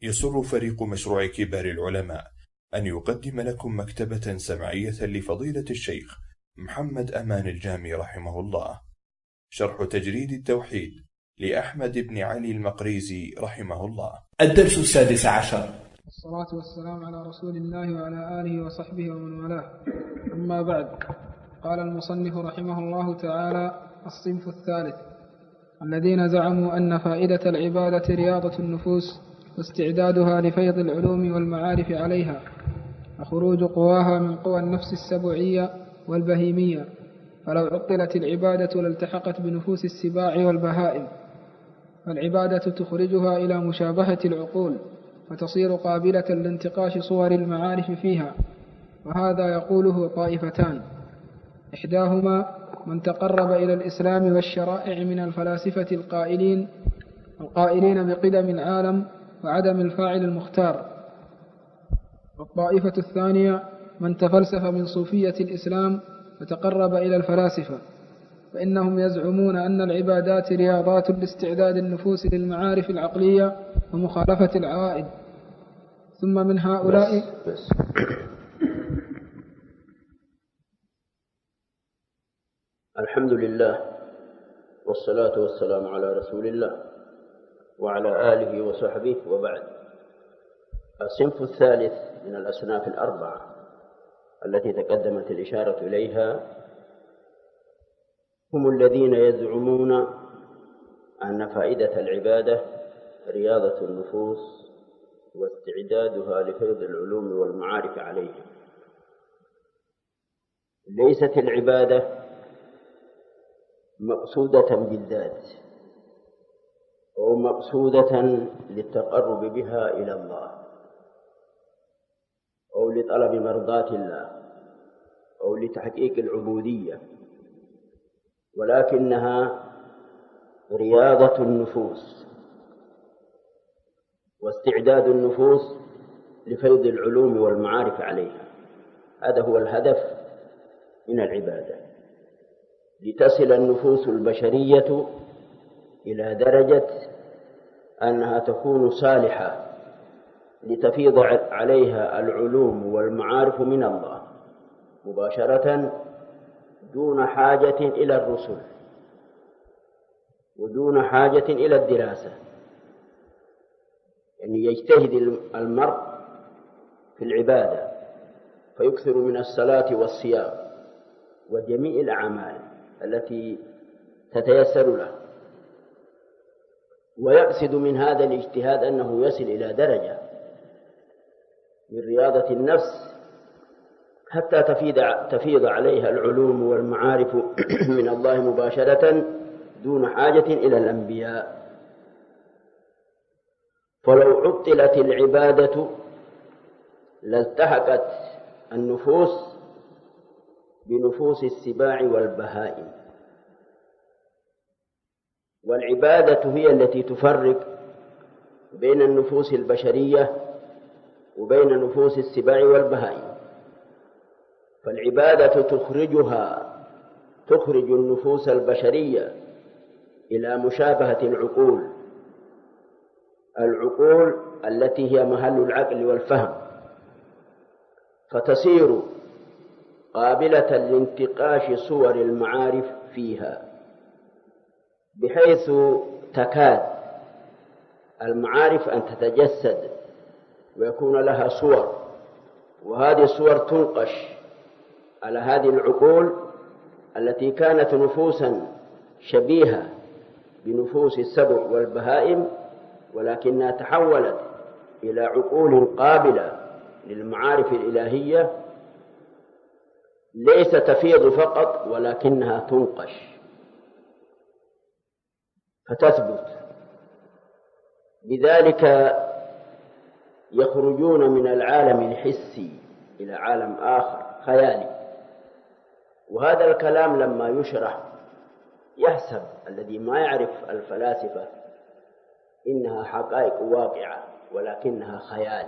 يسر فريق مشروع كبار العلماء أن يقدم لكم مكتبة سمعية لفضيلة الشيخ محمد أمان الجامي رحمه الله، شرح تجريد التوحيد لأحمد بن علي المقريزي رحمه الله. الدرس 16. والصلاة والسلام على رسول الله وعلى آله وصحبه ومن والاه، أما بعد. قال المصنف رحمه الله تعالى: الصنف الثالث الذين زعموا أن فائدة العبادة رياضة النفوس واستعدادها لفيض العلوم والمعارف عليها، وخروج قواها من قوى النفس السبعية والبهيمية، فلو عطلت العبادة لالتحقت بنفوس السباع والبهائم، فالعبادة تخرجها إلى مشابهة العقول فتصير قابلة لانتقاش صور المعارف فيها. وهذا يقوله طائفتان: إحداهما من تقرب إلى الإسلام والشرائع من الفلاسفة القائلين بقدم العالم وعدم الفاعل المختار، والطائفة الثانية من تفلسف من صوفية الإسلام فتقرب إلى الفلاسفة، فإنهم يزعمون أن العبادات رياضات لاستعداد النفوس للمعارف العقلية ومخالفة العوائد. ثم من هؤلاء الحمد لله والصلاة والسلام على رسول الله وعلى آله وصحبه، وبعد. الصنف الثالث من الأصناف الأربعة التي تقدمت الإشارة إليها هم الذين يزعمون أن فائدة العبادة رياضة النفوس واستعدادها لفيض العلوم والمعارف عليها. ليست العبادة مقصودة بالذات أو مقصودة للتقرب بها إلى الله أو لطلب مرضاة الله أو لتحقيق العبودية، ولكنها رياضة النفوس واستعداد النفوس لفيض العلوم والمعارف عليها. هذا هو الهدف من العبادة، لتصل النفوس البشرية إلى درجة أنها تكون صالحة لتفيض عليها العلوم والمعارف من الله مباشرة، دون حاجة إلى الرسل ودون حاجة إلى الدراسة. يعني يجتهد المرء في العبادة فيكثر من الصلاة والصيام وجميع الأعمال التي تتيسر له، ويقصد من هذا الاجتهاد أنه يصل إلى درجة من رياضة النفس حتى تفيض عليها العلوم والمعارف من الله مباشرة دون حاجة إلى الأنبياء. فلو عطلت العبادة لالتحقت النفوس بنفوس السباع والبهائم، والعبادة هي التي تفرق بين النفوس البشرية وبين نفوس السباع والبهائم. فالعبادة تخرج النفوس البشرية إلى مشابهة العقول التي هي محل العقل والفهم، فتصير قابلة لانتقاش صور المعارف فيها، بحيث تكاد المعارف أن تتجسد ويكون لها صور، وهذه الصور تنقش على هذه العقول التي كانت نفوسا شبيهة بنفوس السبع والبهائم، ولكنها تحولت إلى عقول قابلة للمعارف الإلهية، ليس تفيض فقط ولكنها تنقش فتثبت. لذلك يخرجون من العالم الحسي إلى عالم آخر خيالي. وهذا الكلام لما يشرح يحسب الذي ما يعرف الفلاسفة إنها حقائق واقعة، ولكنها خيال،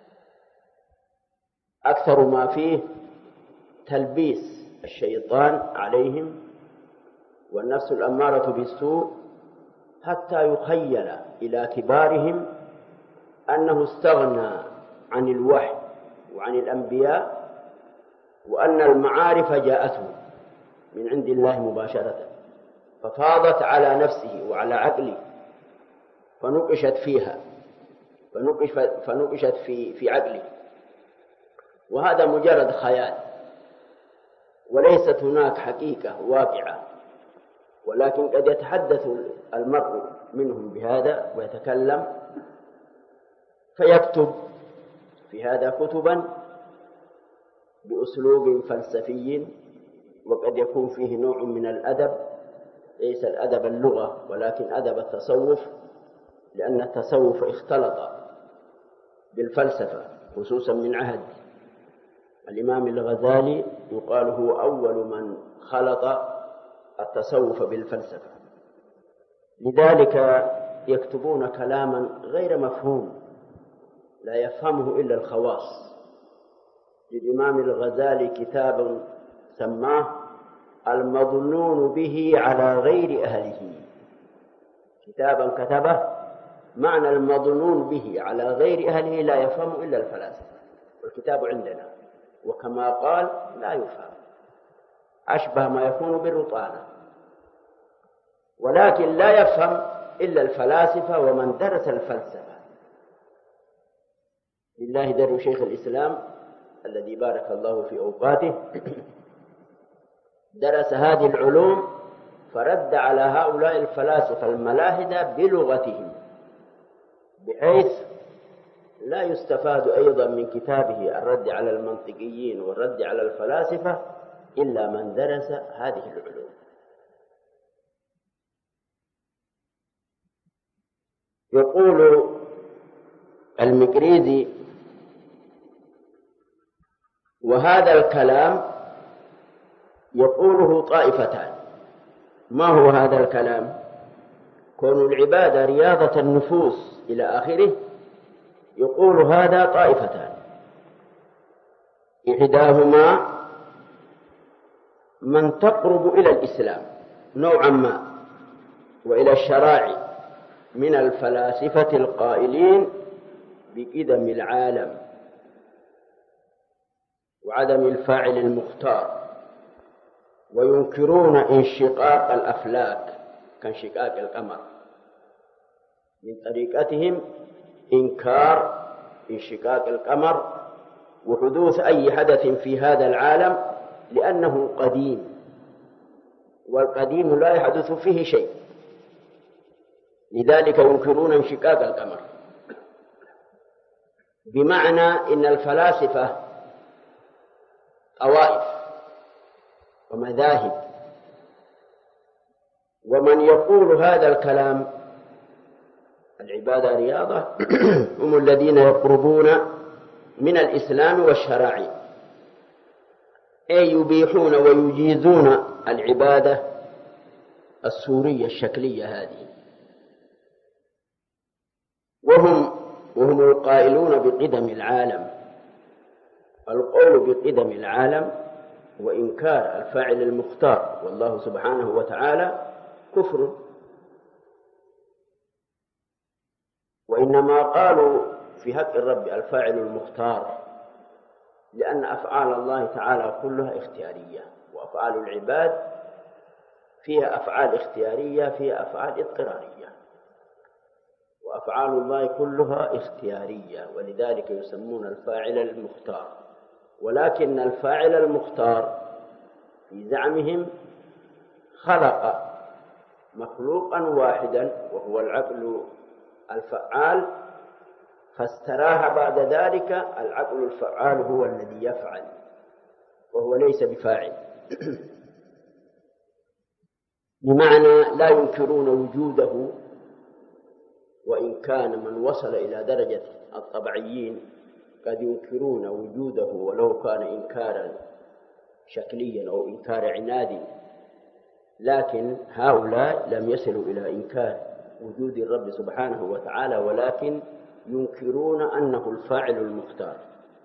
أكثر ما فيه تلبيس الشيطان عليهم والنفس الأمارة بالسوء، حتى يخيل إلى كبارهم أنه استغنى عن الوحي وعن الأنبياء، وأن المعارف جاءته من عند الله مباشرة، ففاضت على نفسه وعلى عقله فنقشت فيها، فنقشت في عقله، وهذا مجرد خيال وليست هناك حقيقة واقعة، ولكن قد يتحدث المرء منهم بهذا ويتكلم فيكتب في هذا كتبا بأسلوب فلسفي، وقد يكون فيه نوع من الأدب، ليس الأدب اللغة ولكن أدب التصوف، لأن التصوف اختلط بالفلسفة، خصوصا من عهد الإمام الغزالي، يقال هو أول من خلط التصوف بالفلسفة. لذلك يكتبون كلاما غير مفهوم لا يفهمه إلا الخواص. للإمام الغزالي كتاب سماه المظنون به على غير أهله، كتابا كتبه معنى المظنون به على غير أهله لا يفهم إلا الفلاسفة، والكتاب عندنا وكما قال لا يفهم، أشبه ما يكون بالرطانة، ولكن لا يفهم إلا الفلاسفة ومن درس الفلسفة. لله در شيخ الإسلام الذي بارك الله في أوقاته درس هذه العلوم فرد على هؤلاء الفلاسفة الملاحدة بلغتهم، بحيث لا يستفاد أيضا من كتابه الرد على المنطقيين والرد على الفلاسفة إلا من درس هذه العلوم. يقول المقريزي: وهذا الكلام يقوله طائفتان. ما هو هذا الكلام؟ كون العبادة رياضة النفوس إلى آخره، يقول هذا طائفتان: إحداهما من تقرب إلى الإسلام نوعا ما وإلى الشرائع من الفلاسفة القائلين بقدم العالم وعدم الفاعل المختار، وينكرون انشقاق الأفلاك كانشقاق القمر. من طريقتهم إنكار انشقاق القمر وحدوث أي حدث في هذا العالم، لأنه قديم، والقديم لا يحدث فيه شيء، لذلك ينكرون انشقاق القمر. بمعنى إن الفلاسفة طوائف ومذاهب، ومن يقول هذا الكلام العبادة رياضة هم الذين يقربون من الإسلام والشرائع، أي يبيحون ويجيزون العبادة السورية الشكلية هذه، وهم القائلون بقدم العالم. القول بقدم العالم وإنكار الفاعل المختار والله سبحانه وتعالى كفر، وإنما قالوا في حق الرب الفاعل المختار لأن أفعال الله تعالى كلها اختيارية، وأفعال العباد فيها أفعال اختيارية فيها أفعال اضطرارية، وأفعال الله كلها اختيارية، ولذلك يسمون الفاعل المختار. ولكن الفاعل المختار في زعمهم خلق مخلوقا واحدا وهو العقل الفعال، فاستراح بعد ذلك العقل الفعال هو الذي يفعل وهو ليس بفاعل. بمعنى لا ينكرون وجوده، وإن كان من وصل إلى درجة الطبعيين قد ينكرون وجوده ولو كان إنكارا شكليا أو إنكار عناد، لكن هؤلاء لم يصلوا إلى إنكار وجود الرب سبحانه وتعالى، ولكن ينكرون أنه الفاعل المختار.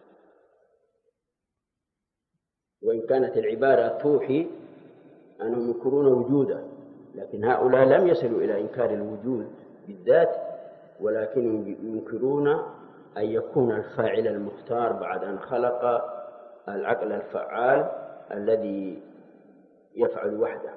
وإن كانت العبارة توحي أنهم ينكرون وجوده، لكن هؤلاء لم يصلوا إلى إنكار الوجود بالذات، ولكن ينكرون أن يكون الفاعل المختار بعد أن خلق العقل الفعال الذي يفعل وحده.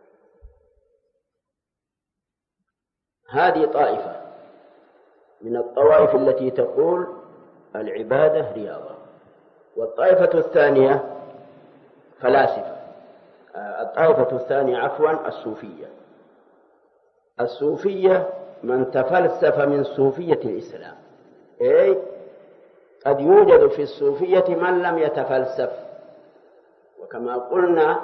هذه طائفة من الطوائف التي تقول العبادة رياضة. والطائفة الثانية فلاسفة، الطائفة الثانية عفوا الصوفية. الصوفية من تفلسف من صوفية الإسلام، أي قد يوجد في الصوفية من لم يتفلسف. وكما قلنا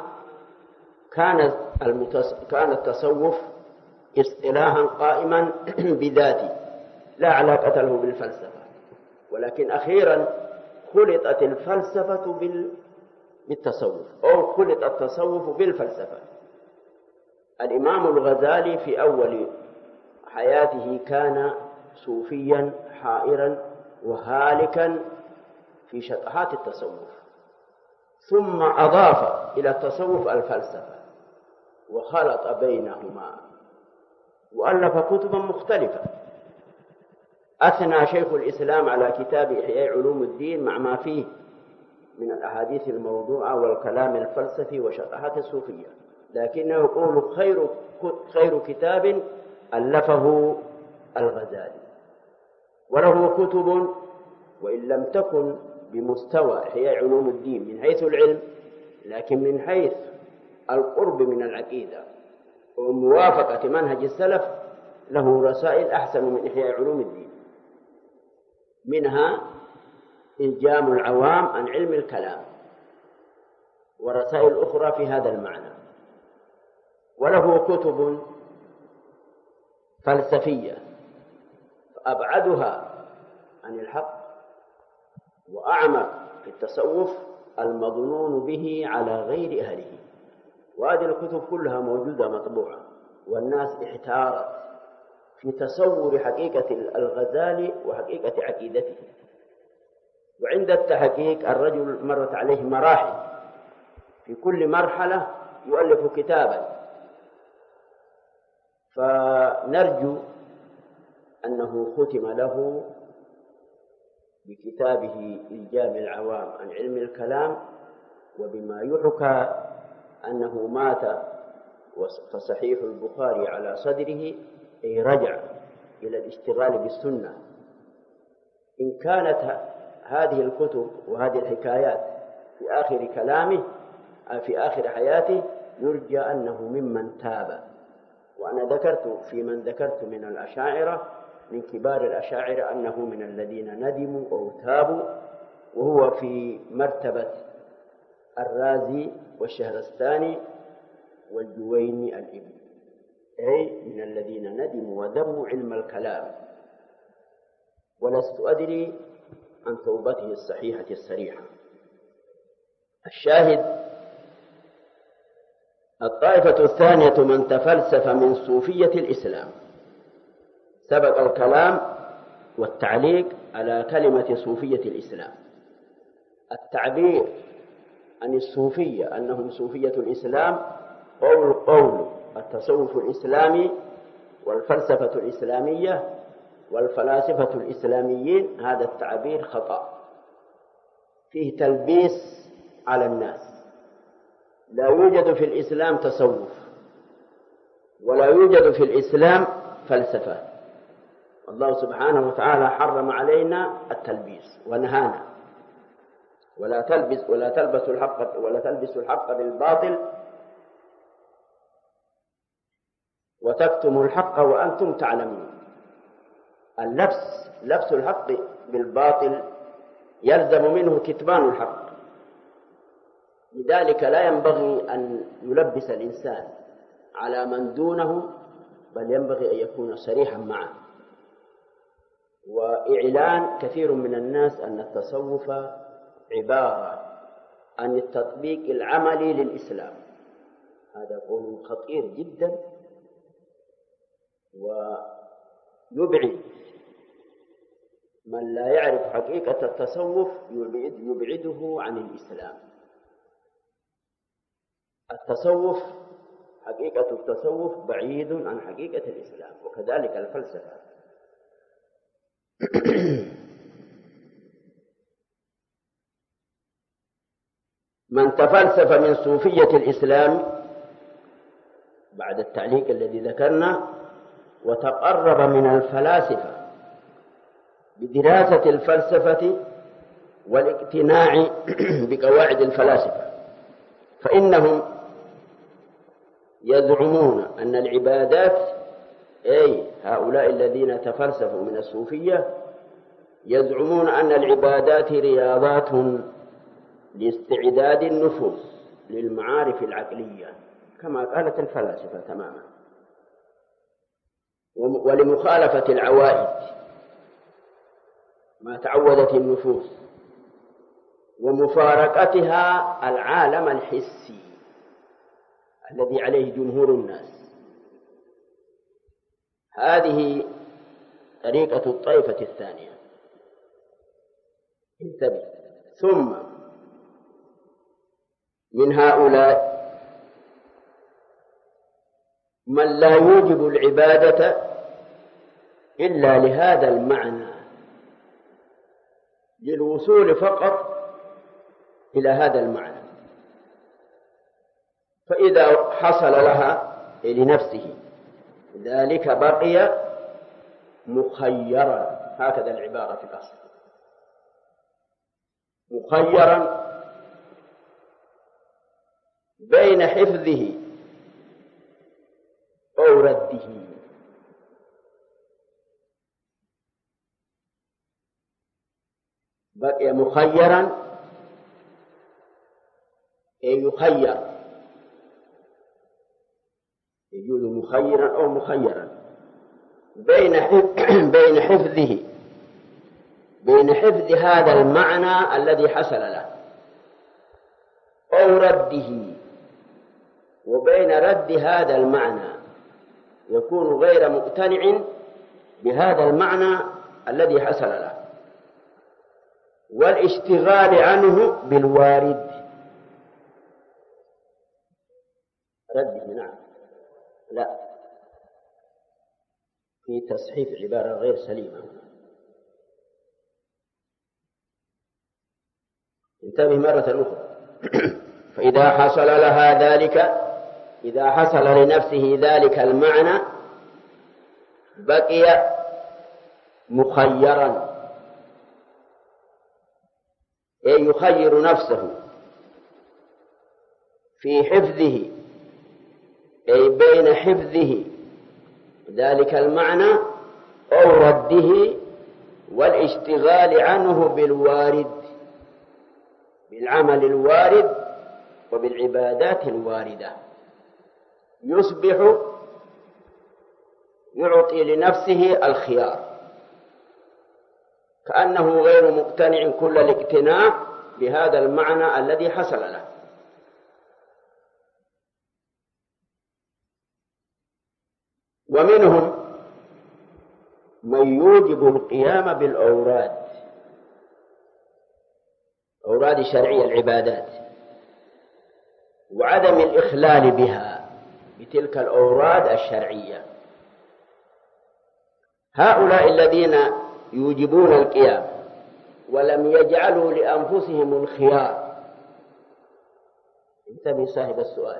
كان التصوف اصطلاحا قائما بذاته لا علاقة له بالفلسفة، ولكن أخيرا خلطت الفلسفة بالتصوف، أو خلط التصوف بالفلسفة. الإمام الغزالي في أول حياته كان صوفيا حائرا وهالكا في شطحات التصوف، ثم أضاف إلى التصوف الفلسفة وخلط بينهما وألف كتبا مختلفة. أثنى شيخ الإسلام على كتاب إحياء علوم الدين مع ما فيه من الأحاديث الموضوعة والكلام الفلسفي وشطحات الصوفية، لكنه يقول خير كتاب ألفه الغزالي. وله كتب وإن لم تكن بمستوى إحياء علوم الدين من حيث العلم، لكن من حيث القرب من العقيدة وموافقة منهج السلف له رسائل أحسن من إحياء علوم الدين، منها إلجام العوام عن علم الكلام، ورسائل أخرى في هذا المعنى. وله كتب فلسفية أبعدها عن الحق وأعمق في التصوف المظنون به على غير أهله. وهذه الكتب كلها موجودة مطبوعة، والناس احتارت في تصور حقيقة الغزالي وحقيقة عقيدته. وعند التحقيق الرجل مرت عليه مراحل، في كل مرحلة يؤلف كتابا، فنرجو أنه ختم له بكتابه إلجام العوام عن علم الكلام، وبما يحكى أنه مات فصحيح البخاري على صدره، أي رجع إلى الاشتغال بالسنة. إن كانت هذه الكتب وهذه الحكايات في آخر كلامه في آخر حياته يرجى أنه ممن تاب. وأنا ذكرت في من ذكرت من الأشاعرة من كبار الأشاعرة أنه من الذين ندموا أو تابوا، وهو في مرتبة الرازي والشهرستاني والجويني الإبن، أي من الذين ندموا وذموا علم الكلام. ولست أدري عن توبته الصحيحة الصريحة. الشاهد الطائفة الثانية من تفلسف من صوفية الإسلام. سبق الكلام والتعليق على كلمة صوفية الإسلام. التعبير عن الصوفية أنهم صوفية الإسلام قول التصوف الإسلامي والفلسفة الإسلامية والفلاسفة الإسلاميين، هذا التعبير خطأ، فيه تلبيس على الناس. لا يوجد في الإسلام تصوف، ولا يوجد في الإسلام فلسفة. الله سبحانه وتعالى حرم علينا التلبيس ونهانا: ولا تلبسوا الحق بالباطل وتكتموا الحق وأنتم تعلمون. لبس الحق بالباطل يلزم منه كتمان الحق، لذلك لا ينبغي أن يلبس الإنسان على من دونه، بل ينبغي أن يكون صريحا معه. وإعلان كثير من الناس أن التصوف عبارة عن التطبيق العملي للإسلام، هذا قول خطير جدا، ويبعد من لا يعرف حقيقة التصوف يبعده عن الإسلام. حقيقة التصوف بعيد عن حقيقة الإسلام، وكذلك الفلسفة. من تفلسف من صوفية الإسلام بعد التعليق الذي ذكرنا وتقرب من الفلاسفة بدراسة الفلسفة والاقتناع بقواعد الفلاسفة، فإنهم يزعمون أن العبادات، أي هؤلاء الذين تفلسفوا من الصوفية يزعمون أن العبادات رياضات لاستعداد النفوس للمعارف العقلية كما قالت الفلاسفة تماما، ولمخالفة العوائد ما تعودت النفوس ومفارقتها العالم الحسي الذي عليه جمهور الناس. هذه طريقة الطائفة الثانية. انتبه. ثم من هؤلاء من لا يوجب العبادة إلا لهذا المعنى، للوصول فقط إلى هذا المعنى، فإذا حصل لها لنفسه ذلك بقي مخيرا، هكذا العبارة في الأصل، مخيرا بين حفظه أو رده. بقي مخيرا أي يخير، يجوز مخيرا أو مخيرا بين حفظ هذا المعنى الذي حصل له أو رده، وبين رد هذا المعنى يكون غير مقتنع بهذا المعنى الذي حصل له، والاشتغال عنه بالوارد. رده، نعم، لا، في تصحيف عبارة غير سليمة. انتبه مرة أخرى. فإذا حصل لها ذلك، إذا حصل لنفسه ذلك المعنى بقي مخيرا، أي يخير نفسه في حفظه، أي بين حفظه ذلك المعنى أو رده والاشتغال عنه بالوارد، بالعمل الوارد وبالعبادات الواردة، يصبح يعطي لنفسه الخيار، كأنه غير مقتنع كل الاقتناع بهذا المعنى الذي حصل له. ومنهم من يوجب القيام بالأوراد، أوراد الشرعية، العبادات، وعدم الإخلال بها، بتلك الأوراد الشرعية. هؤلاء الذين يوجبون القيام ولم يجعلوا لأنفسهم الخيار. انتبه صاحب السؤال،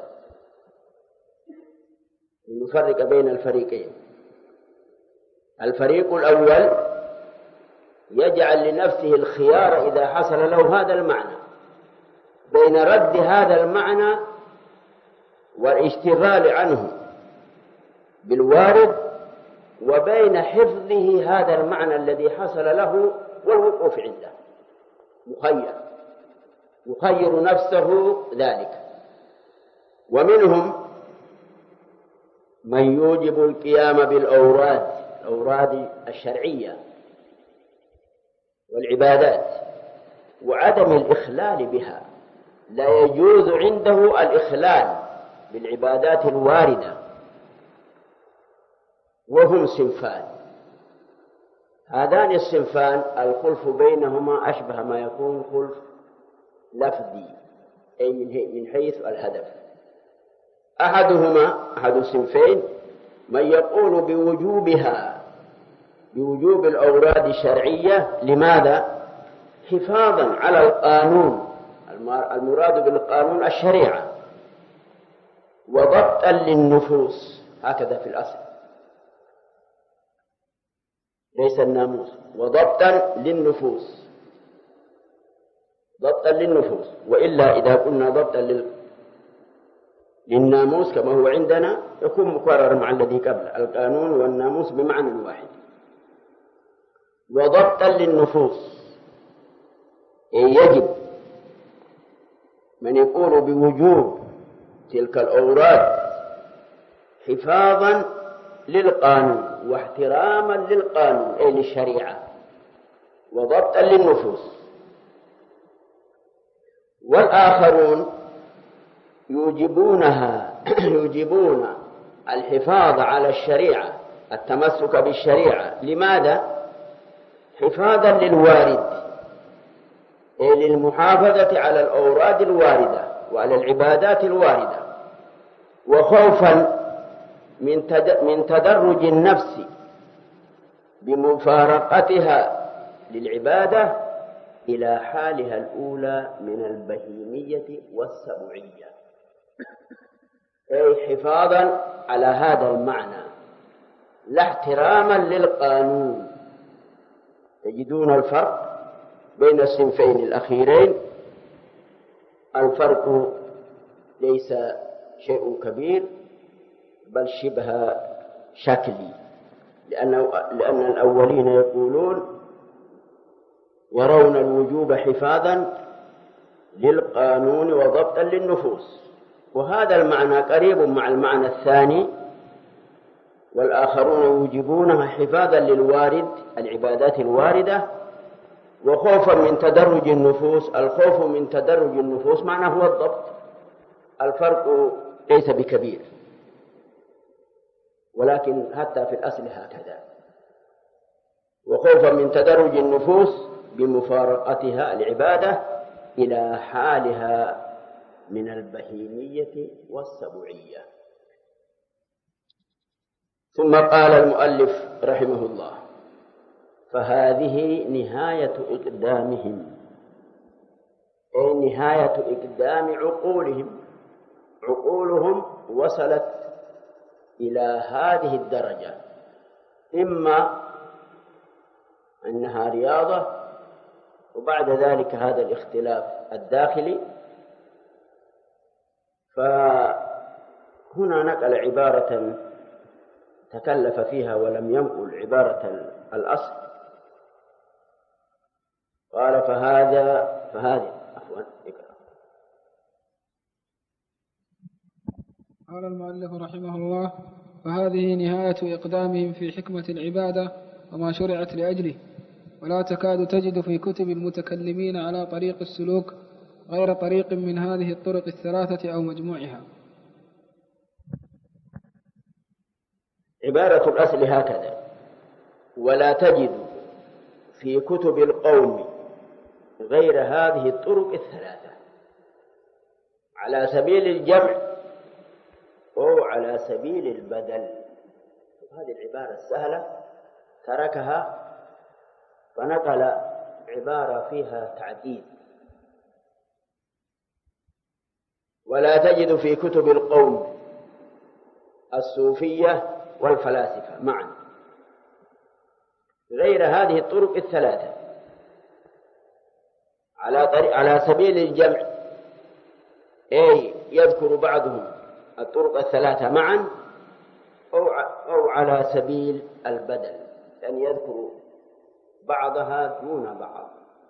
نفرق بين الفريقين. الفريق الأول يجعل لنفسه الخيار إذا حصل له هذا المعنى بين رد هذا المعنى والاشتغال عنه بالوارد، وبين حفظه هذا المعنى الذي حصل له والوقوف عنده. يخير نفسه ذلك. ومنهم من يوجب القيام بالأوراد، الأوراد الشرعية والعبادات، وعدم الإخلال بها، لا يجوز عنده الإخلال بالعبادات الواردة. وهم صنفان. هذان الصنفان الخلف بينهما أشبه ما يكون خلف لفظي، أي من حيث الهدف. أحد الصنفين من يقول بوجوبها بوجوب الأوراد الشرعية. لماذا؟ حفاظا على القانون، المراد بالقانون الشريعة، وضبطا للنفوس، هكذا في الأصل، ليس الناموس، وضبطا للنفوس، ضبطا للنفوس. وإلا إذا قلنا ضبطا للناموس كما هو عندنا يكون مكرر مع الذي قبله، القانون والناموس بمعنى واحد. وضبطا للنفوس يجب من يقول بوجوب تلك الأوراد حفاظا للقانون واحتراما للقانون أي للشريعة وضبطا للنفوس. والآخرون يوجبون الحفاظ على الشريعة، التمسك بالشريعة. لماذا؟ حفاظا للوارد، للمحافظة على الأوراد الواردة وعلى العبادات الواردة، وخوفا من تدرج النفس بمفارقتها للعبادة إلى حالها الأولى من البهيمية والسبوعية، أي حفاظا على هذا المعنى لا احتراما للقانون. تجدون الفرق بين الصنفين الأخيرين، الفرق ليس شيء كبير بل شبه شكلي، لأن الأولين يرون الوجوب حفاظا للقانون وضبطا للنفوس، وهذا المعنى قريب مع المعنى الثاني. والآخرون يوجبونها حفاظا للوارد، العبادات الواردة، وخوفا من تدرج النفوس. الخوف من تدرج النفوس معناه هو الضبط، الفرق ليس بكبير، ولكن حتى في الأصل هكذا. وخوفا من تدرج النفوس بمفارقتها العبادة إلى حالها من البهيمية والسبوعية. ثم قال المؤلف رحمه الله: فهذه نهاية إقدامهم، أي نهاية إقدام عقولهم. عقولهم وصلت إلى هذه الدرجة، إما أنها رياضة، وبعد ذلك هذا الاختلاف الداخلي. فهنا نقل عبارة تكلف فيها ولم ينقل عبارة الأصل. قال فهذه قال المؤلف رحمه الله: فهذه نهاية إقدامهم في حكمة العبادة وما شرعت لأجله، ولا تكاد تجد في كتب المتكلمين على طريق السلوك غير طريق من هذه الطرق الثلاثة أو مجموعها. عبارة الأصل هكذا: ولا تجد في كتب القوم غير هذه الطرق الثلاثة، على سبيل الجمع أو على سبيل البدل. هذه العبارة السهلة تركها فنقل عبارة فيها تعديل: ولا تجد في كتب القوم الصوفية والفلاسفة معا غير هذه الطرق الثلاثة، على سبيل الجمع، أي يذكر بعضهم الطرق الثلاثة معا، أو على سبيل البدل، أن يذكر بعضها دون بعض.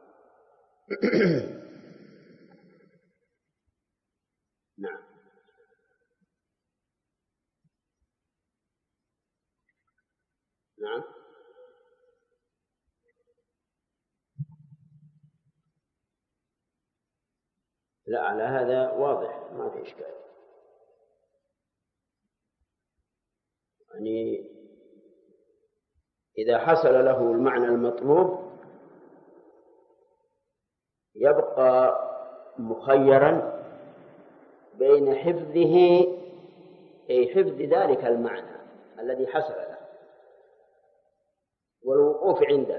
نعم. نعم. لا، على هذا واضح ما في إشكال. يعني إذا حصل له المعنى المطلوب يبقى مخيرا بين حفظه، أي حفظ ذلك المعنى الذي حصل له، والوقوف عنده،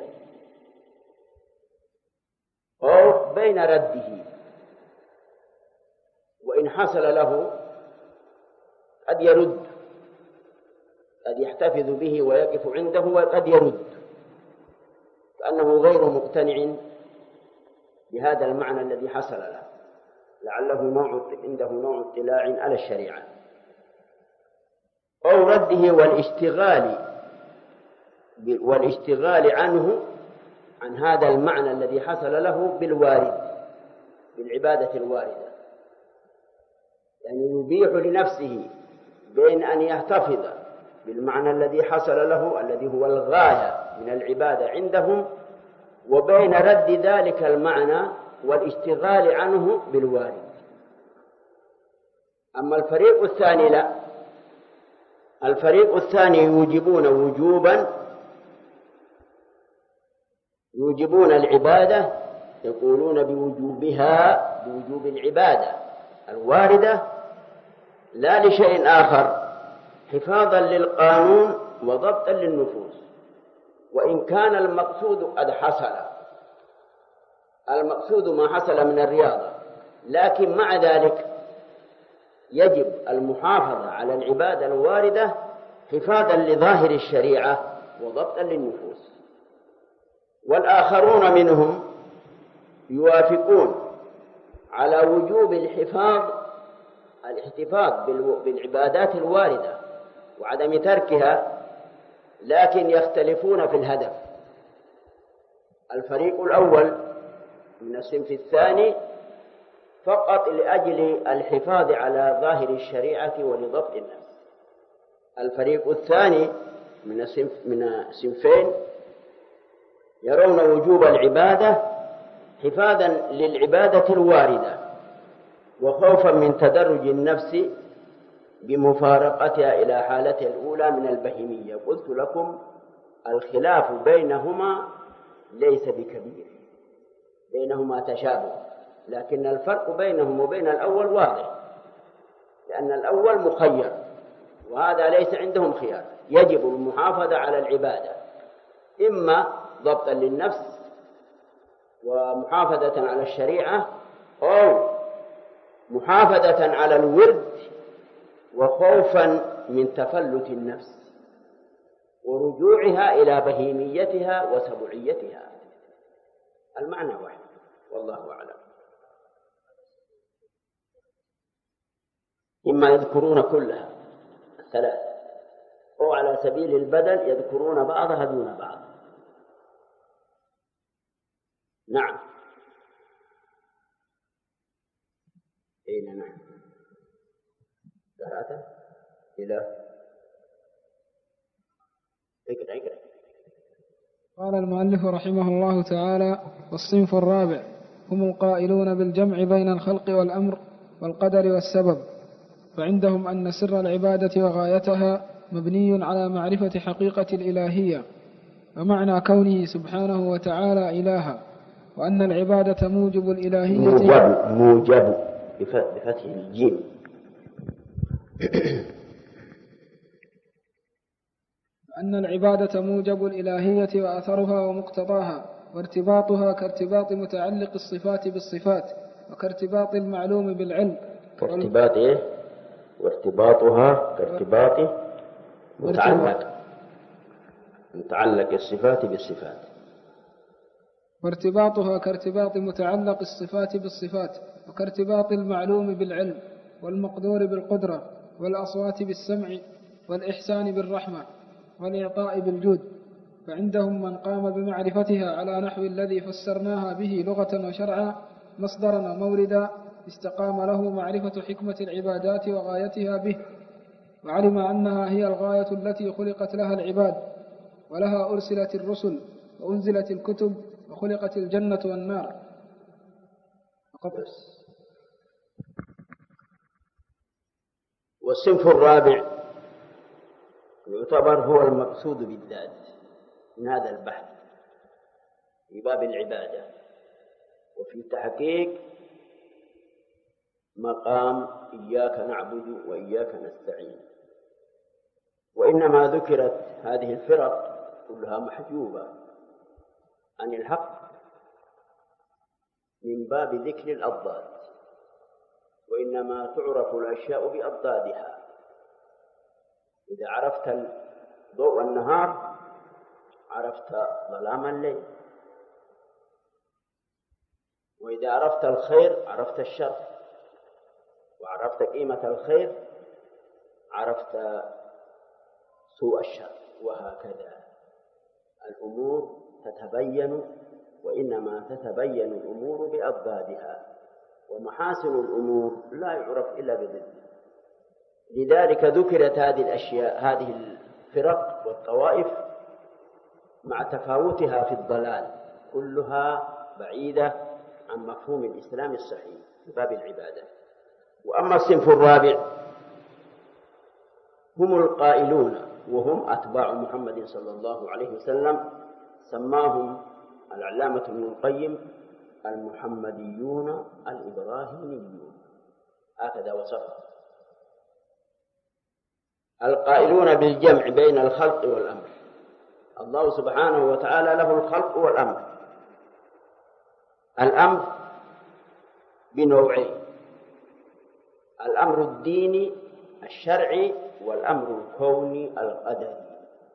أو بين رده، وإن حصل له قد يرد، قد يحتفظ به ويقف عنده وقد يرد، كأنه غير مقتنع بهذا المعنى الذي حصل له، لعله عنده نوع اطلاع على الشريعة، أو رده والاشتغال عنه، عن هذا المعنى الذي حصل له بالعبادة الواردة، يعني يبيح لنفسه بين أن يحتفظ بالمعنى الذي حصل له الذي هو الغاية من العبادة عندهم، وبين رد ذلك المعنى والاشتغال عنه بالوارد. أما الفريق الثاني لا، الفريق الثاني يوجبون العبادة، يقولون بوجوب العبادة الواردة لا لشيء آخر، حفاظا للقانون وضبطا للنفوس، وإن كان المقصود قد حصل، المقصود ما حصل من الرياضة، لكن مع ذلك يجب المحافظة على العبادة الواردة حفاظا لظاهر الشريعة وضبطا للنفوس. والآخرون منهم يوافقون على وجوب الاحتفاظ بالعبادات الواردة وعدم تركها، لكن يختلفون في الهدف. الفريق الأول من الصنف الثاني فقط لأجل الحفاظ على ظاهر الشريعة ولضبط النفس. الفريق الثاني من الصنفين يرون وجوب العبادة حفاظا للعبادة الواردة وخوفا من تدرج النفس بمفارقتها إلى حالتها الأولى من البهيمية. قلت لكم الخلاف بينهما ليس بكبير، بينهما تشابه، لكن الفرق بينهم وبين الأول واضح، لأن الأول مخير وهذا ليس عندهم خيار، يجب المحافظة على العبادة إما ضبطا للنفس ومحافظة على الشريعة، أو محافظة على الورد وخوفا من تفلت النفس ورجوعها إلى بهيميتها وسبعيتها. المعنى واحد والله أعلم. إما يذكرون كلها الثلاث، أو على سبيل البدل يذكرون بعضها دون بعض. نعم. أين نعم؟ ثلاثة إلى اقرأ. قال المؤلف رحمه الله تعالى: والصنف الرابع هم القائلون بالجمع بين الخلق والأمر والقدر والسبب، فعندهم أن سر العبادة وغايتها مبني على معرفة حقيقة الإلهية ومعنى كونه سبحانه وتعالى إلها، وأن العبادة موجب الإلهية موجب بفتح الجيم أن العبادة موجب الإلهية وأثرها ومقتضاها وارتباطها كارتباط متعلق الصفات بالصفات وكارتباط المعلوم بالعلم. وارتباطها كارتباط متعلق الصفات بالصفات، وارتباطها كارتباط متعلق الصفات بالصفات وكارتباط المعلوم بالعلم والمقدور بالقدرة والأصوات بالسمع والإحسان بالرحمة والإعطاء بالجود. فعندهم من قام بمعرفتها على نحو الذي فسرناها به لغة وشرعا مصدرا وموردا استقام له معرفة حكمة العبادات وغايتها به، وعلم أنها هي الغاية التي خلقت لها العباد، ولها أرسلت الرسل وأنزلت الكتب وخلقت الجنة والنار. والصنف الرابع يعتبر هو المقصود بالذات من هذا البحث في باب العبادة وفي تحقيق مقام إياك نعبد وإياك نستعين. وإنما ذكرت هذه الفرق كلها محجوبة عن الحق من باب ذكر الأضداد، وإنما تعرف الأشياء بأضدادها. إذا عرفت ضوء النهار عرفت ظلام الليل، وإذا عرفت الخير عرفت الشر، وعرفت قيمة الخير عرفت سوء الشر، وهكذا الأمور تتبين، وإنما تتبين الأمور بأضدادها، ومحاسن الأمور لا يعرف إلا بضدها. لذلك ذكرت هذه الأشياء، هذه الفرق والطوائف مع تفاوتها في الضلال، كلها بعيدة عن مفهوم الإسلام الصحيح في باب العبادة. وأما الصنف الرابع هم القائلون، وهم أتباع محمد صلى الله عليه وسلم، سماهم العلامة ابن القيم المحمديون الإبراهيميون، هكذا وصفهم. القائلون بالجمع بين الخلق والأمر. الله سبحانه وتعالى له الخلق والأمر. الأمر بنوعين: الأمر الديني الشرعي، والأمر الكوني القدري.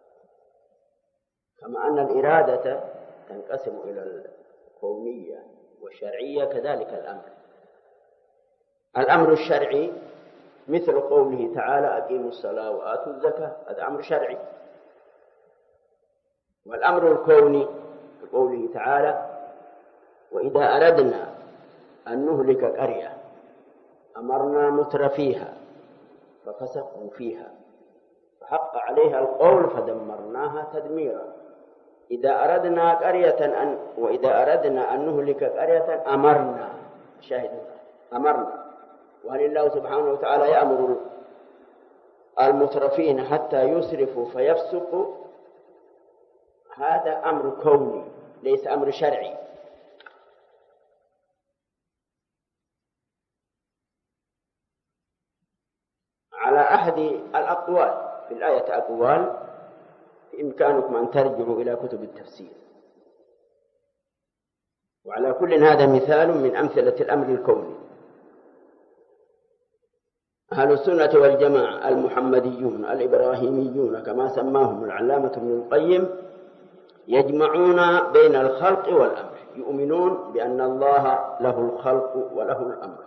كما أن الإرادة تنقسم إلى الكونية والشرعية، كذلك الأمر. الأمر الشرعي مثل قوله تعالى: أقيموا الصلاة وآتوا الزكاة، هذا أمر شرعي. والأمر الكوني قوله تعالى: وإذا أردنا أن نهلك قرية أمرنا مترفيها ففسقوا فيها فحق عليها القول فدمرناها تدميرا. وإذا أردنا أن نهلك قرية أمرنا، شاهد أمرنا. وهل الله سبحانه وتعالى يأمر المترفين حتى يسرفوا فيفسقوا؟ هذا أمر كوني ليس أمر شرعي. على أحد الأقوال في الآية أقوال بإمكانكم أن ترجعوا إلى كتب التفسير. وعلى كل هذا مثال من أمثلة الأمر الكوني. أهل السنة والجماعة المحمديون الإبراهيميون كما سماهم العلامة ابن القيم يجمعون بين الخلق والأمر، يؤمنون بأن الله له الخلق وله الأمر،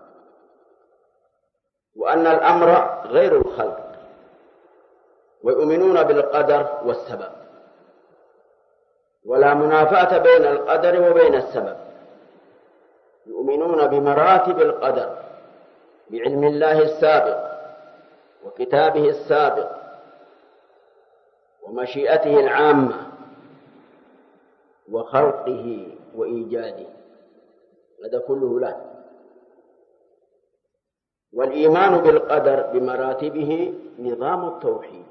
وأن الأمر غير الخلق، ويؤمنون بالقدر والسبب، ولا منافاة بين القدر وبين السبب. يؤمنون بمراتب القدر، بعلم الله السابق وكتابه السابق ومشيئته العامة وخلقه وإيجاده، هذا كله له. والإيمان بالقدر بمراتبه نظام التوحيد،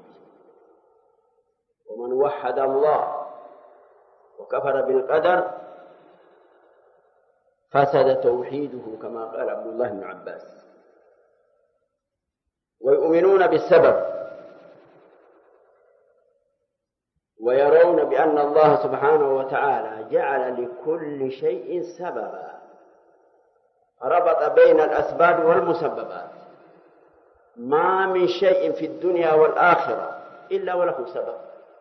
ومن وحد الله وكفر بالقدر فسد توحيده كما قال عبد الله بن عباس. ويؤمنون بالسبب، ويرون بأن الله سبحانه وتعالى جعل لكل شيء سببا، ربط بين الأسباب والمسببات. ما من شيء في الدنيا والآخرة إلا وله سبب.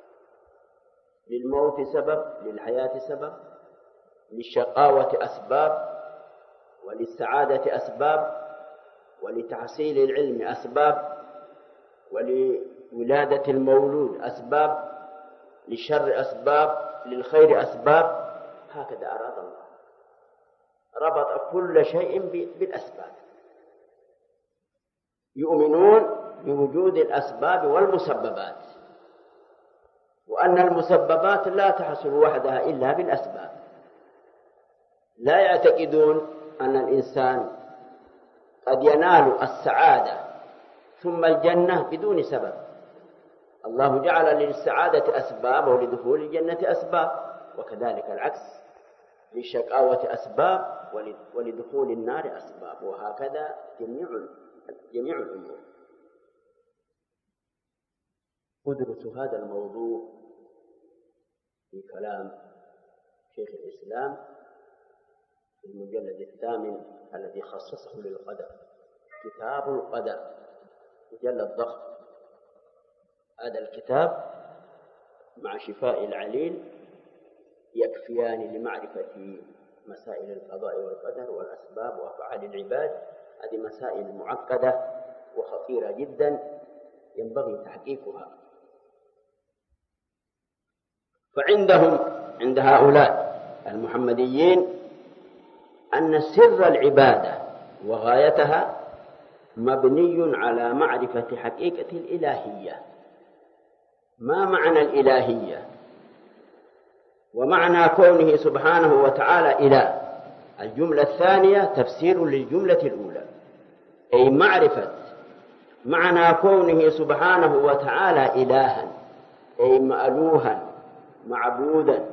للموت سبب، للحياة سبب، للشقاوة أسباب، وللسعادة أسباب، ولتحصيل العلم أسباب، ولولادة المولود أسباب، للشر أسباب، للخير أسباب. هكذا أراد الله، ربط كل شيء بالأسباب. يؤمنون بوجود الأسباب والمسببات، وأن المسببات لا تحصل وحدها إلا بالأسباب. لا يعتقدون أن الإنسان قد ينال السعادة ثم الجنة بدون سبب. الله جعل للسعادة أسباب ولدخول الجنة أسباب، وكذلك العكس، للشقاوة أسباب ولدخول النار أسباب، وهكذا جميع الأمور. ادرسوا هذا الموضوع في كلام شيخ الإسلام في المجلد 8 الذي خصصه للقدر، كتاب القدر، مجلد ضخم. هذا الكتاب مع شفاء العليل يكفيان لمعرفة مسائل القضاء والقدر والأسباب وأفعال العباد. هذه مسائل معقدة وخطيرة جدا ينبغي تحقيقها. فعندهم، عند هؤلاء المحمديين، أن سر العبادة وغايتها مبني على معرفة حقيقة الإلهية. ما معنى الإلهية؟ ومعنى كونه سبحانه وتعالى إله. الجملة الثانية تفسير للجملة الأولى، أي معرفة معنى كونه سبحانه وتعالى إلها، أي مألوها معبودا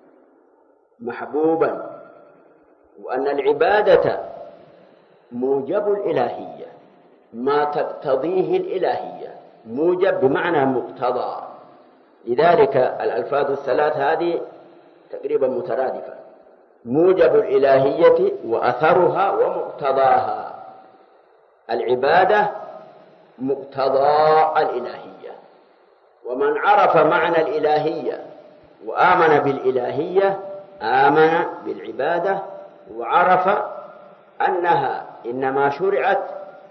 محبوبا، وأن العبادة موجب الإلهية، ما تقتضيه الإلهية. موجب بمعنى مقتضى، لذلك الألفاظ الثلاث هذه تقريبا مترادفة: موجب الإلهية وأثرها ومقتضاها. العبادة مقتضى الإلهية، ومن عرف معنى الإلهية وآمن بالإلهية آمن بالعبادة، وعرف أنها إنما شرعت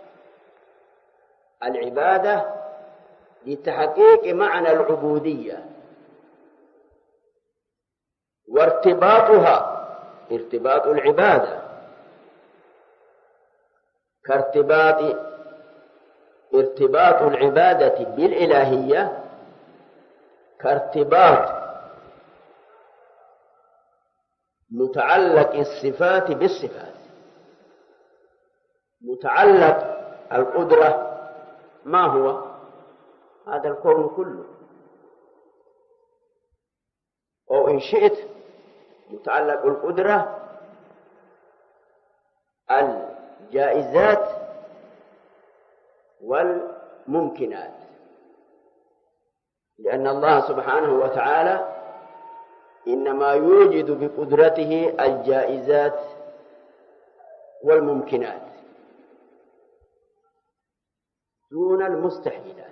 العبادة لتحقيق معنى العبودية، وارتباطها ارتباط العبادة ارتباط العبادة بالإلهية كارتباط متعلق الصفات بالصفات. متعلق القدرة ما هو؟ هذا الكون كله، أو إن شئت متعلق القدرة الجائزات والممكنات، لأن الله سبحانه وتعالى إنما يوجد بقدرته الجائزات والممكنات دون المستحيلات.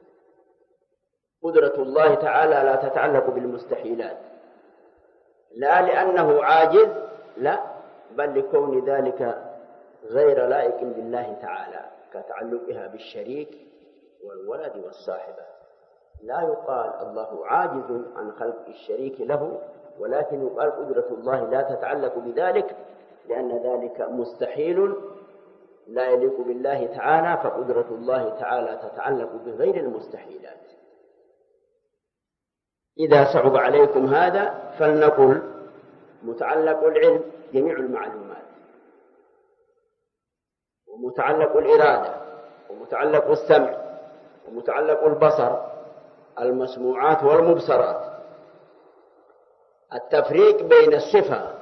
قدرة الله تعالى لا تتعلق بالمستحيلات، لا لأنه عاجز، لا، بل لكون ذلك غير لائق بالله تعالى، كتعلقها بالشريك والولد والصاحبة. لا يقال الله عاجز عن خلق الشريك له، ولكن يقال قدرة الله لا تتعلق بذلك، لأن ذلك مستحيل لا يليق بالله تعالى، فقدرة الله تعالى تتعلق بغير المستحيلات. إذا صعب عليكم هذا فلنقل متعلق العلم جميع المعلومات، ومتعلق الإرادة، ومتعلق السمع، ومتعلق البصر، المسموعات والمبصرات. التفريق بين الصفة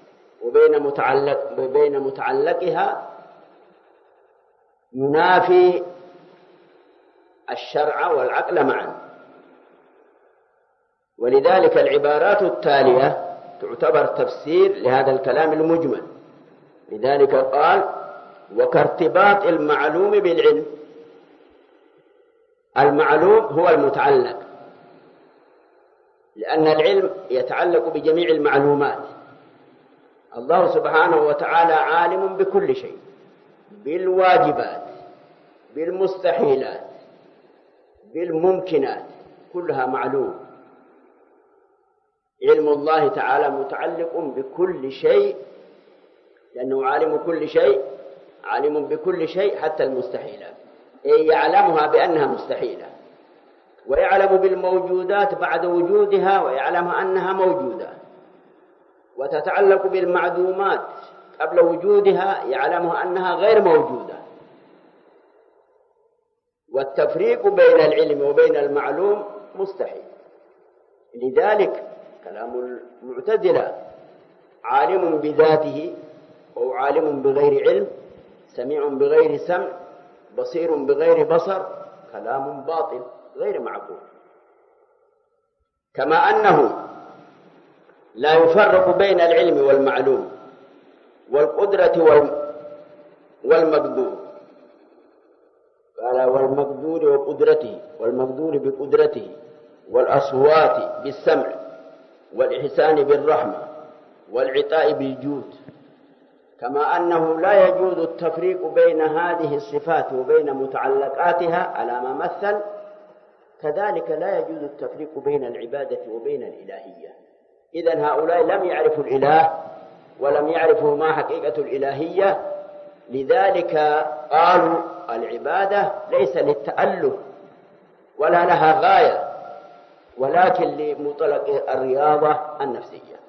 وبين متعلقها ينافي الشرع والعقل معا، ولذلك العبارات التالية تعتبر تفسير لهذا الكلام المجمل. لذلك قال: وكارتباط المعلوم بالعلم. المعلوم هو المتعلق، لأن العلم يتعلق بجميع المعلومات. الله سبحانه وتعالى عالم بكل شيء، بالواجبات، بالمستحيلات، بالممكنات، كلها معلوم. علم الله تعالى متعلق بكل شيء، لأنه عالم كل شيء، عالم بكل شيء حتى المستحيلات، أي يعلمها بأنها مستحيلة، ويعلم بالموجودات بعد وجودها، ويعلم أنها موجودة، وتتعلق بالمعدومات قبل وجودها، يعلمها أنها غير موجودة. والتفريق بين العلم وبين المعلوم مستحيل. لذلك كلام المعتزلة: عالم بذاته، أو عالم بغير علم، سميع بغير سمع، بصير بغير بصر، كلام باطل غير معقول. كما أنه لا يفرق بين العلم والمعلوم والقدرة والمقدور. قال والمقدور وقدرته، والمقدور بقدرته، والأصوات بالسمع، والإحسان بالرحمة، والعطاء بالجود. كما أنه لا يجوز التفريق بين هذه الصفات وبين متعلقاتها على ما مثل، كذلك لا يجوز التفريق بين العبادة وبين الإلهية. إذن هؤلاء لم يعرفوا الإله ولم يعرفوا ما حقيقة الإلهية، لذلك قالوا العبادة ليس للتأله ولا لها غاية، ولكن لمطلق الرياضة النفسية.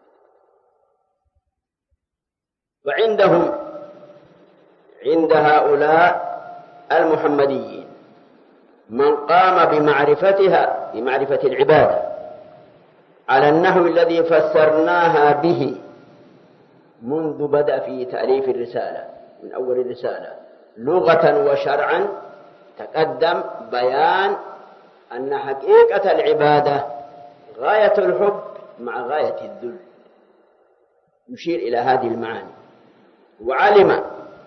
وعندهم عند هؤلاء المحمديين من قام بمعرفتها، بمعرفة العبادة على النحو الذي فسرناها به منذ بدأ في تأليف الرسالة، من أول الرسالة لغة وشرعا. تقدم بيان أن حقيقة العبادة غاية الحب مع غاية الذل، يشير إلى هذه المعاني. وعلم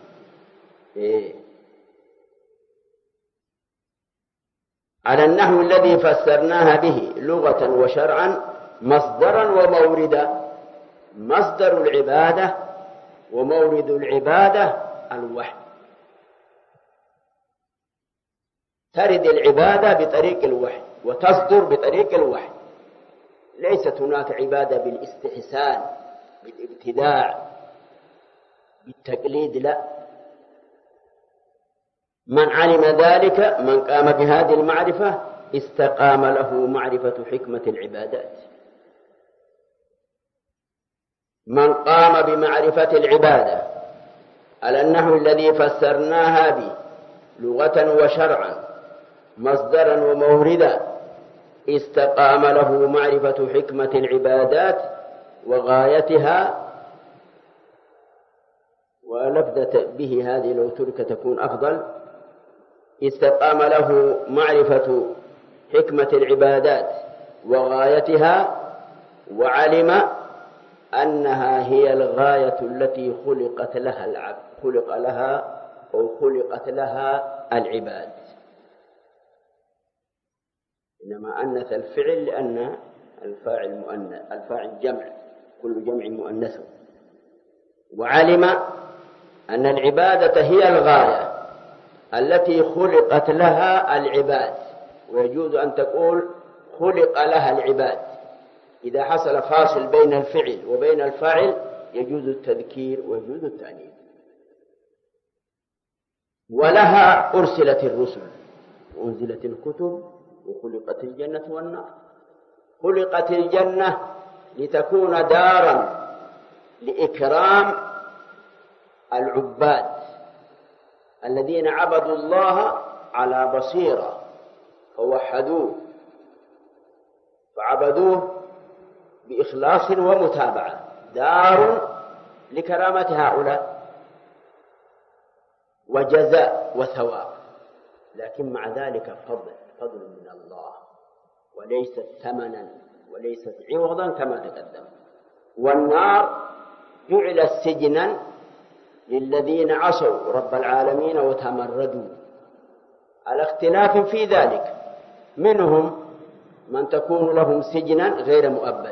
على النحو الذي فسرناها به لغة وشرعا مصدرا وموردا. مصدر العبادة ومورد العبادة الوحي. ترد العبادة بطريق الوحي وتصدر بطريق الوحي. ليست هناك عبادة بالاستحسان بالابتداع بالتقليد، لا. من علم ذلك، من قام بهذه المعرفة، استقام له معرفة حكمة العبادات. من قام بمعرفة العبادة على النحو الذي فسرناها به لغة وشرعا مصدرا وموردا، استقام له معرفة حكمة العبادات وغايتها. ولفظة به هذه لو ترك تكون أفضل. استقام له معرفة حكمة العبادات وغايتها، وعلم أنها هي الغاية التي خلقت لها العبد، خلقت لها العباد. إنما أنث الفعل لأن الفاعل مؤنث، الفاعل جمع، كل جمع مؤنث. وعلم أن العبادة هي الغاية التي خلقت لها العباد. ويجوز أن تقول خلق لها العباد. إذا حصل فاصل بين الفعل وبين الفاعل يجوز التذكير ويجوز التأنيث. ولها أرسلت الرسل وأنزلت الكتب وخلقت الجنة والنار. خلقت الجنة لتكون دارا لإكرام العباد الذين عبدوا الله على بصيرة فوحدوه فعبدوه بإخلاص ومتابعة. دار لكرامة هؤلاء وجزاء وثواب، لكن مع ذلك فضل من الله وليست ثمنا وليست عوضا كما تقدم. والنار جعلت سجنا للذين عصوا رب العالمين وتمردوا، على اختلاف في ذلك. منهم من تكون لهم سجنا غير مؤبد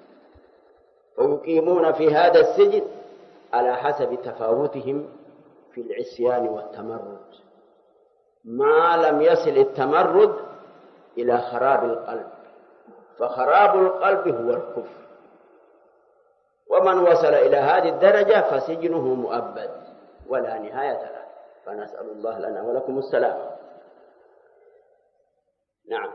ويقيمون في هذا السجن على حسب تفاوتهم في العصيان والتمرد، ما لم يصل التمرد إلى خراب القلب، فخراب القلب هو الكفر. ومن وصل إلى هذه الدرجة فسجنه مؤبد ولا نهاية له. فنسأل الله لنا ولكم السلام. نعم.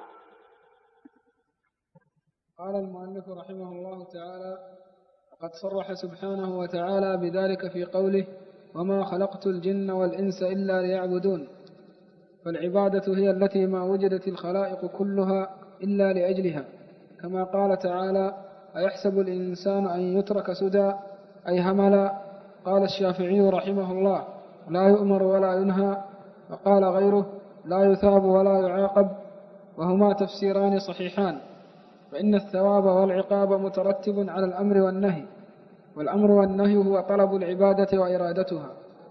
قال المؤلف رحمه الله تعالى: وقد صرح سبحانه وتعالى بذلك في قوله: وما خلقت الجن والإنس إلا ليعبدون. فالعبادة هي التي ما وجدت الخلائق كلها إلا لأجلها، كما قال تعالى: أيحسب الإنسان أن يترك سدى أي هملا. قال الشافعي رحمه الله: لا يؤمر ولا ينهى. وقال غيره: لا يثاب ولا يعاقب. وهما تفسيران صحيحان. فإن الثواب والعقاب مترتب على الأمر والنهي، والأمر والنهي هو طلب العبادة وإرادتها.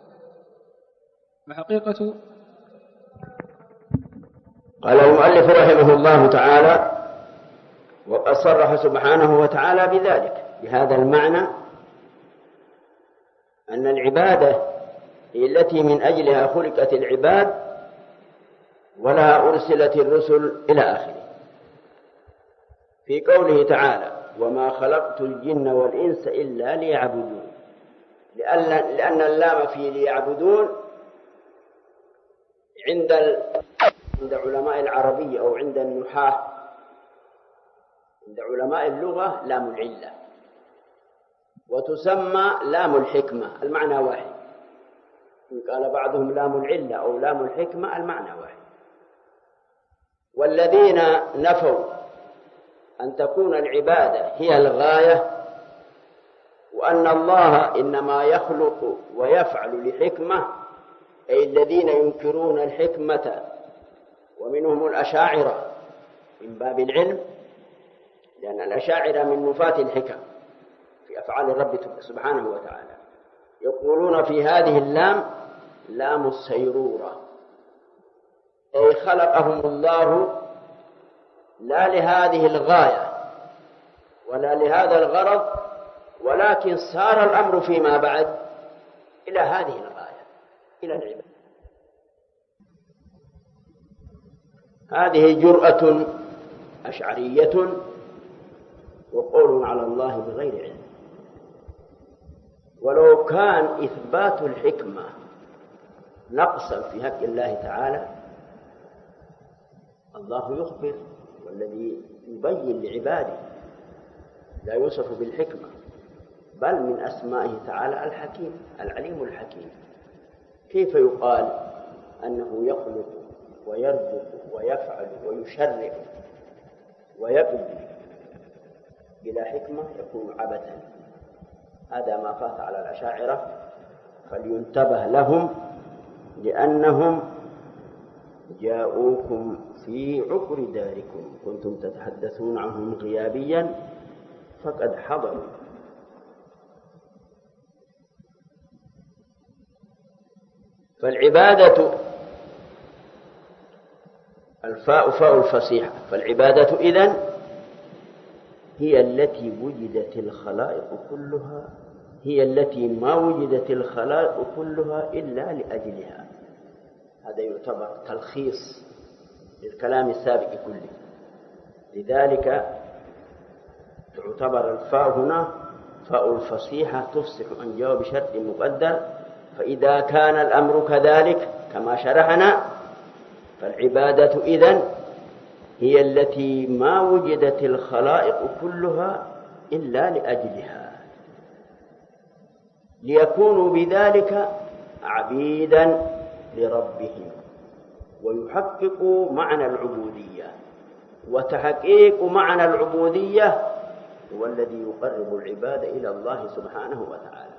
وحقيقة قال المؤلف رحمه الله تعالى: وقد صرح سبحانه وتعالى بذلك، بهذا المعنى، أن العبادة هي التي من أجلها خلقت العباد ولا أرسلت الرسل إلى آخره. في قوله تعالى: وما خلقت الجن والإنس إلا ليعبدون، لأن اللام في ليعبدون عند علماء العربية أو عند النحاة، عند علماء اللغة لام العلة، وتسمى لام الحكمة، المعنى واحد. إن قال بعضهم لام العلة أو لام الحكمة المعنى واحد. والذين نفوا أن تكون العبادة هي الغاية، وأن الله إنما يخلق ويفعل لحكمة، أي الذين ينكرون الحكمة، ومنهم الأشاعرة من باب العلم، لأن الأشاعرة من نفاة الحكم في أفعال الرب سبحانه وتعالى، يقولون في هذه اللام لام السيرورة، أي خلقهم الله لا لهذه الغاية ولا لهذا الغرض، ولكن صار الأمر فيما بعد إلى هذه الغاية، إلى العبادة. هذه جرأة أشعرية وقول على الله بغير علم. ولو كان إثبات الحكمة نقصا في حق الله تعالى، الله يخبر، والذي يبين لعباده لا يوصف بالحكمة، بل من أسمائه تعالى الحكيم، العليم الحكيم. كيف يقال أنه يخلق ويرزق ويفعل ويشرع ويقضي بلا حكمة؟ يكون عبثا. هذا ما فات على الأشاعرة، فلينتبه لهم، لأنهم جاءوكم في عقر داركم كنتم تتحدثون عنهم غيابيا فقد حضروا. فالعبادة، الفاء فاء الفصيحة، فالعبادة إذن هي التي وجدت الخلائق كلها، هي التي ما وجدت الخلائق كلها إلا لأجلها. هذا يعتبر تلخيص للكلام السابق كله. لذلك تعتبر الفاء هنا فاء الفصيحة تفصح عن جواب شرط مقدر. فإذا كان الأمر كذلك كما شرحنا، فالعبادة إذن هي التي ما وجدت الخلائق كلها إلا لأجلها، ليكونوا بذلك عبيدا لربهم ويحققوا معنى العبودية. وتحقيق معنى العبودية هو الذي يقرب العباد إلى الله سبحانه وتعالى.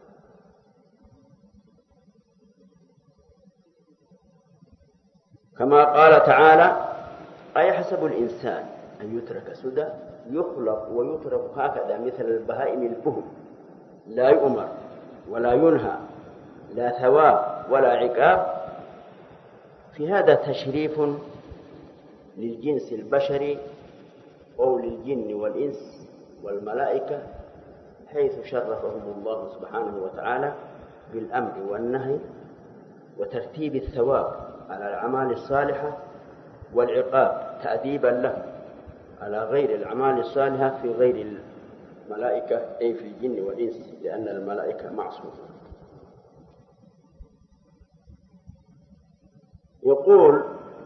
كما قال تعالى: أيحسب الإنسان أن يترك سدى، يخلق ويترك هكذا مثل البهائم البهم، لا يؤمر ولا ينهى، لا ثواب ولا عقاب. في هذا تشريف للجنس البشري أو للجن والإنس والملائكة، حيث شرفهم الله سبحانه وتعالى بالأمر والنهي وترتيب الثواب على الأعمال الصالحة والعقاب تأديبا لهم على غير الأعمال الصالحة في غير الملائكة، أي في الجن والإنس، لأن الملائكة معصومون. يقول: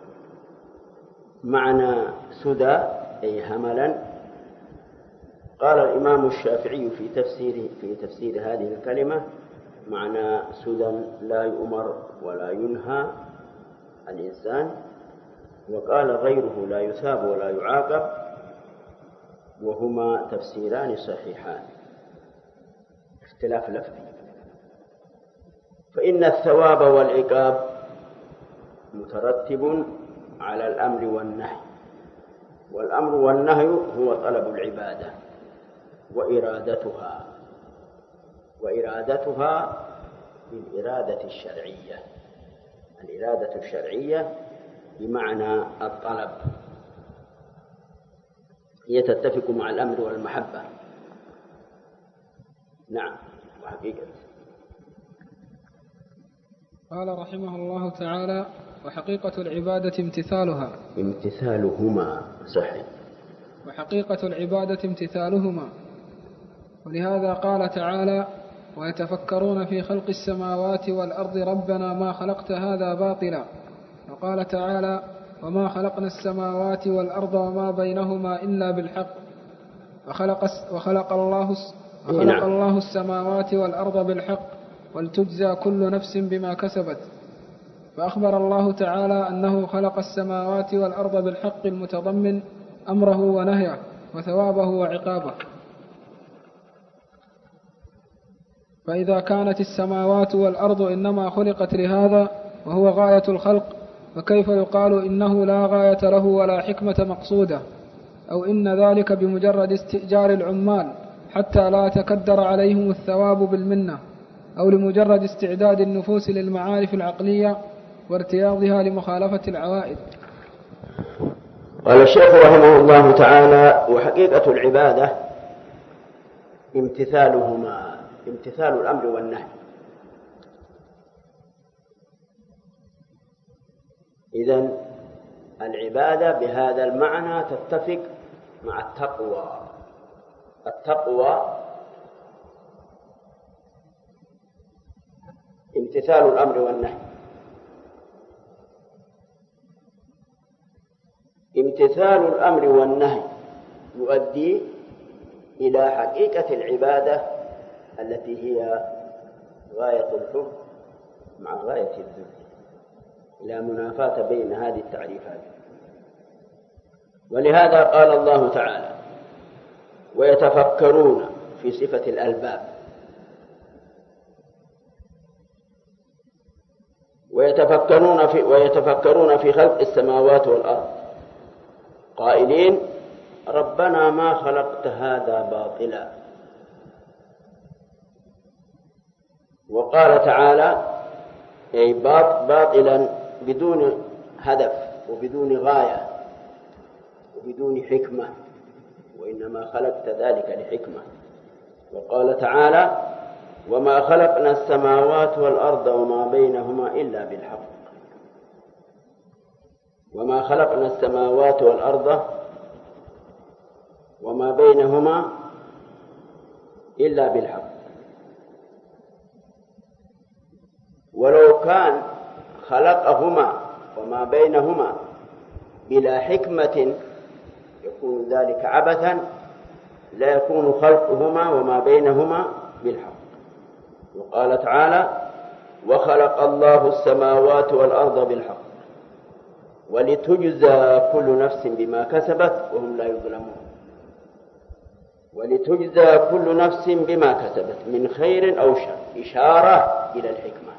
معنى سدى أي هملا. قال الإمام الشافعي في تفسير هذه الكلمة: معنى سدى لا يؤمر ولا ينهى الإنسان. وقال غيره: لا يثاب ولا يعاقب. وهما تفسيران صحيحان، اختلاف لفظي. فإن الثواب والعقاب مترتب على الأمر والنهي، والأمر والنهي هو طلب العبادة وإرادتها بالإرادة الشرعية. الإرادة الشرعية بمعنى الطلب، هي تتفق مع الأمر والمحبة. نعم. وحقيقة قال رحمه الله تعالى: وحقيقة العبادة امتثالهما. صحيح. وحقيقة العبادة امتثالهما. ولهذا قال تعالى: ويتفكرون في خلق السماوات والأرض ربنا ما خلقت هذا باطلا. وقال تعالى: وما خلقنا السماوات والأرض وما بينهما إلا بالحق. وخلق الله السماوات والأرض بالحق ولتجزى كل نفس بما كسبت. فأخبر الله تعالى أنه خلق السماوات والأرض بالحق المتضمن أمره ونهيه وثوابه وعقابه. فإذا كانت السماوات والأرض إنما خلقت لهذا وهو غاية الخلق، فكيف يقال إنه لا غاية له ولا حكمة مقصودة، أو إن ذلك بمجرد استئجار العمال حتى لا يتكدر عليهم الثواب بالمنة، أو لمجرد استعداد النفوس للمعارف العقلية وارتياضها لمخالفة العوائد. قال الشيخ رحمه الله تعالى: وحقيقة العبادة امتثالهما، امتثال الأمر والنهي. إذن العبادة بهذا المعنى تتفق مع التقوى. التقوى امتثال الأمر والنهي. امتثال الأمر والنهي يؤدي إلى حقيقة العبادة التي هي غاية الحب مع غاية الذل، لا منافاة بين هذه التعريفات. ولهذا قال الله تعالى: ويتفكرون في صفة الألباب، ويتفكرون في خلق السماوات والأرض قائلين: ربنا ما خلقت هذا باطلا. وقال تعالى: أي باطلا بدون هدف وبدون غاية وبدون حكمة، وإنما خلقت ذلك لحكمة. وقال تعالى: وما خلقنا السماوات والأرض وما بينهما إلا بالحق. وما خلقنا السماوات والأرض وما بينهما إلا بالحق. ولو كان خلقهما وما بينهما بلا حكمة يكون ذلك عبثا، لا يكون خلقهما وما بينهما بالحق. وقال تعالى: وخلق الله السماوات والأرض بالحق ولتجزى كل نفس بما كسبت وهم لا يظلمون. ولتجزى كل نفس بما كسبت من خير أو شر، إشارة إلى الحكمة.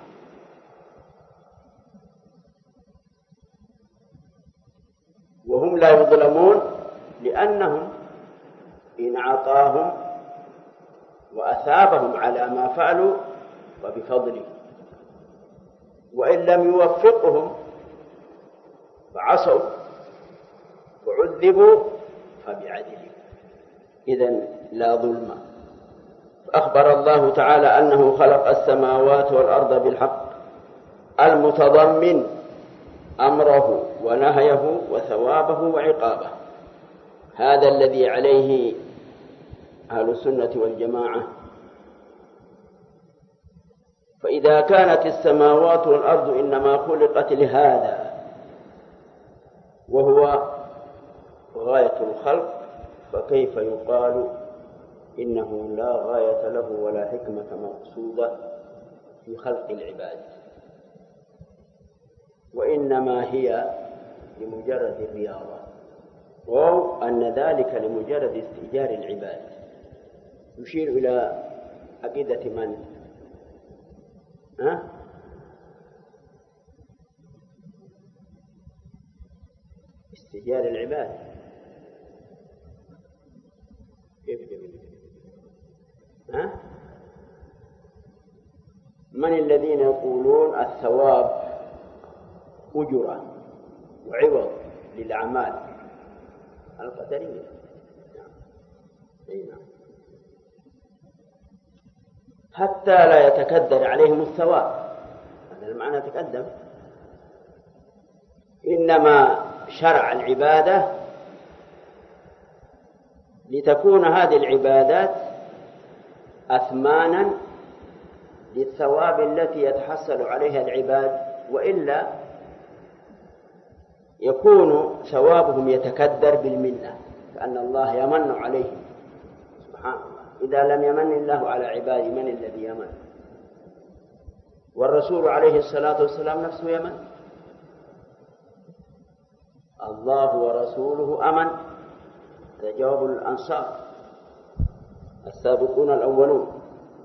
وهم لا يظلمون لأنهم إن أعطاهم وأثابهم على ما فعلوا فبفضله، وإن لم يوفقهم فعصوا وعذبوا فبعدله. إذن لا ظلم. أخبر الله تعالى أنه خلق السماوات والأرض بالحق المتضمن أمره ونهيه وثوابه وعقابه. هذا الذي عليه أهل السنة والجماعة. فإذا كانت السماوات والأرض إنما خلقت لهذا وهو غاية الخلق، فكيف يقال إنه لا غاية له ولا حكمة مقصودة في خلق العباد، وإنما هي لمجرد الرياضة، أو أن ذلك لمجرد استئجار العباد. يشير إلى عقيدة من؟ استئجار العباد. كيف ها؟ من الذين يقولون الثواب أجرة وعوض للأعمال؟ القدرية. نعم. حتى لا يتكدر عليهم الثواب، هذا المعنى تقدم. إنما شرع العبادة لتكون هذه العبادات أثمانا للثواب التي يتحصل عليها العباد، وإلا يكون ثوابهم يتكدر بالمنة، كأن الله يمن عليهم. سبحان الله، إذا لم يمن الله على عباده من الذي يمن؟ والرسول عليه الصلاة والسلام نفسه يمن. الله ورسوله أمن، هذا جواب الأنصار السابقون الأولون.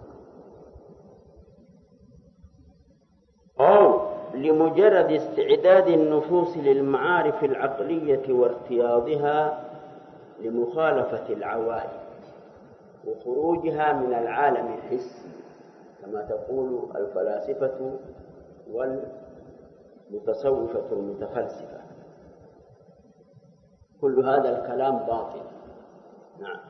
أو لمجرد استعداد النفوس للمعارف العقلية وارتياضها لمخالفة العوائد وخروجها من العالم الحسي، كما تقول الفلاسفة والمتصوفة المتفلسفة. كل هذا الكلام باطل. نعم.